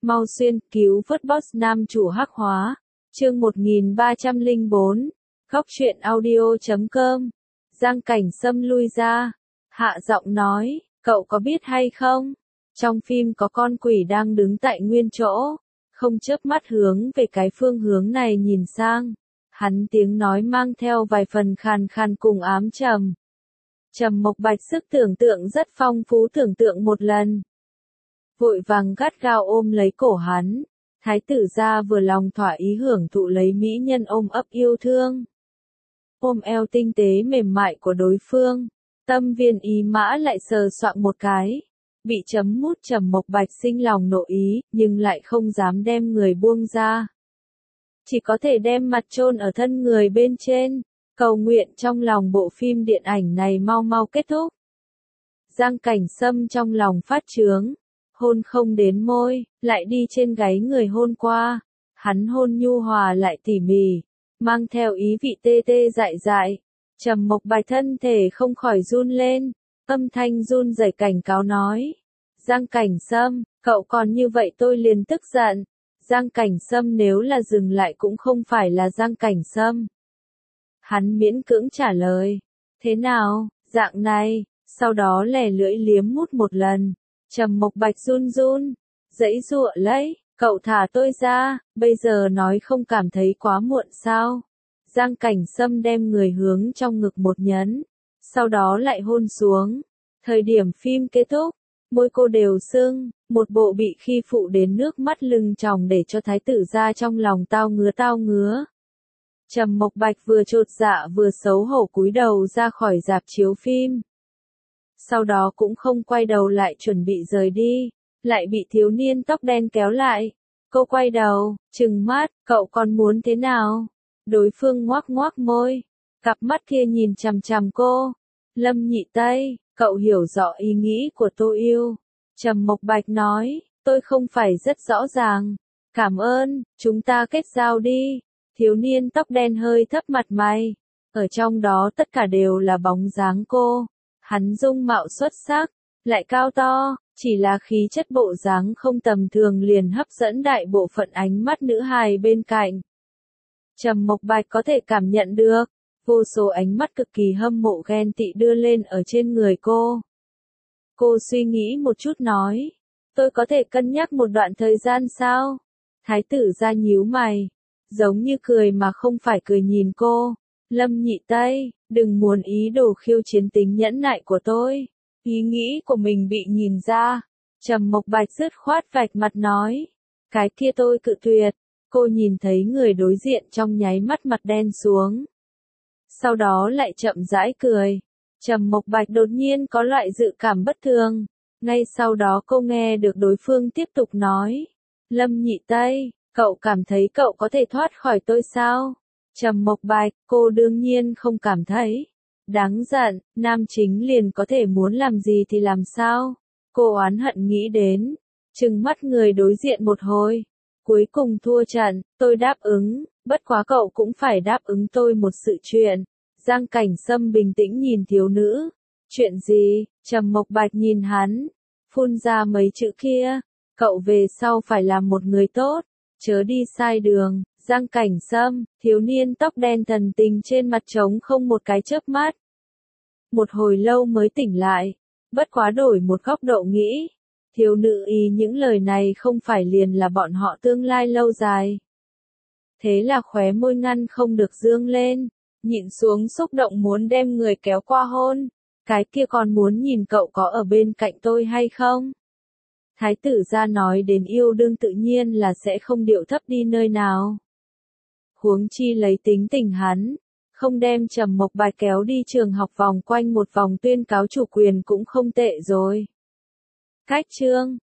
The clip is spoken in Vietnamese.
Mau xuyên, cứu vớt boss nam chủ hắc hóa. Chương 1304. Góc truyện audio.com. Giang Cảnh Sâm lui ra. Hạ giọng nói, cậu có biết hay không? Trong phim có con quỷ đang đứng tại nguyên chỗ, không chớp mắt hướng về cái phương hướng này nhìn sang. Hắn tiếng nói mang theo vài phần khàn khàn cùng ám trầm. Trầm Mộc Bạch sức tưởng tượng rất phong phú, tưởng tượng một lần. Vội vàng gắt gao ôm lấy cổ hắn. Thái tử gia vừa lòng thỏa ý hưởng thụ lấy mỹ nhân ôm ấp yêu thương. Ôm eo tinh tế mềm mại của đối phương, tâm viên ý mã lại sờ soạng một cái. Bị chấm mút Trầm Mộc Bạch sinh lòng nộ ý, nhưng lại không dám đem người buông ra. Chỉ có thể đem mặt chôn ở thân người bên trên, cầu nguyện trong lòng bộ phim điện ảnh này mau mau kết thúc. Giang Cảnh Sâm trong lòng phát chướng, hôn không đến môi, lại đi trên gáy người hôn qua. Hắn hôn nhu hòa lại tỉ mỉ, mang theo ý vị tê tê dại dại. Trầm Mộc Bạch thân thể không khỏi run lên, âm thanh run rẩy cảnh cáo nói. Giang Cảnh Sâm, cậu còn như vậy tôi liền tức giận. Giang Cảnh Sâm nếu là dừng lại cũng không phải là Giang Cảnh Sâm. Hắn miễn cưỡng trả lời. Thế nào, dạng này, sau đó lè lưỡi liếm mút một lần. Trầm Mộc Bạch run run, giãy giụa lấy, cậu thả tôi ra, bây giờ nói không cảm thấy quá muộn sao? Giang Cảnh Sâm đem người hướng trong ngực một nhấn, sau đó lại hôn xuống. Thời điểm phim kết thúc, môi cô đều sưng, một bộ bị khi phụ đến nước mắt lưng tròng để cho thái tử gia trong lòng tao ngứa. Trầm Mộc Bạch vừa chột dạ vừa xấu hổ cúi đầu ra khỏi rạp chiếu phim. Sau đó cũng không quay đầu lại chuẩn bị rời đi, lại bị thiếu niên tóc đen kéo lại. Cô quay đầu, trừng mắt, cậu còn muốn thế nào? Đối phương ngoác ngoác môi, cặp mắt kia nhìn chằm chằm cô. Lâm Nhị Tây, cậu hiểu rõ ý nghĩ của tôi yêu. Trầm Mộc Bạch nói, tôi không phải rất rõ ràng. Cảm ơn, chúng ta kết giao đi. Thiếu niên tóc đen hơi thấp mặt mày. Ở trong đó tất cả đều là bóng dáng cô. Hắn dung mạo xuất sắc, lại cao to, chỉ là khí chất bộ dáng không tầm thường liền hấp dẫn đại bộ phận ánh mắt nữ hài bên cạnh. Trầm Mộc Bạch có thể cảm nhận được, vô số ánh mắt cực kỳ hâm mộ ghen tị đưa lên ở trên người cô. Cô suy nghĩ một chút nói, tôi có thể cân nhắc một đoạn thời gian sao? Thái tử gia nhíu mày, giống như cười mà không phải cười nhìn cô. Lâm Nhị Tây, đừng muốn ý đồ khiêu chiến tính nhẫn nại của tôi. Ý nghĩ của mình bị nhìn ra. Trầm Mộc Bạch dứt khoát vạch mặt nói. Cái kia tôi cự tuyệt. Cô nhìn thấy người đối diện trong nháy mắt mặt đen xuống. Sau đó lại chậm rãi cười. Trầm Mộc Bạch đột nhiên có loại dự cảm bất thường. Ngay sau đó cô nghe được đối phương tiếp tục nói. Lâm Nhị Tây, cậu cảm thấy cậu có thể thoát khỏi tôi sao? Trầm Mộc Bạch, cô đương nhiên không cảm thấy. Đáng giận, nam chính liền có thể muốn làm gì thì làm sao? Cô oán hận nghĩ đến. Trừng mắt người đối diện một hồi. Cuối cùng thua trận, tôi đáp ứng, bất quá cậu cũng phải đáp ứng tôi một sự chuyện. Giang Cảnh Sâm bình tĩnh nhìn thiếu nữ. Chuyện gì? Trầm Mộc Bạch nhìn hắn. Phun ra mấy chữ kia. Cậu về sau phải làm một người tốt. Chớ đi sai đường. Giang Cảnh Sâm, thiếu niên tóc đen thần tình trên mặt trống không một cái chớp mắt. Một hồi lâu mới tỉnh lại, bất quá đổi một góc độ nghĩ. Thiếu nữ ý những lời này không phải liền là bọn họ tương lai lâu dài. Thế là khóe môi ngăn không được dương lên, nhịn xuống xúc động muốn đem người kéo qua hôn. Cái kia còn muốn nhìn cậu có ở bên cạnh tôi hay không? Thái tử gia nói đến yêu đương tự nhiên là sẽ không điệu thấp đi nơi nào. Huống chi lấy tính tình hắn, không đem Trầm Mộc Bạch kéo đi trường học vòng quanh một vòng tuyên cáo chủ quyền cũng không tệ rồi. Cách chương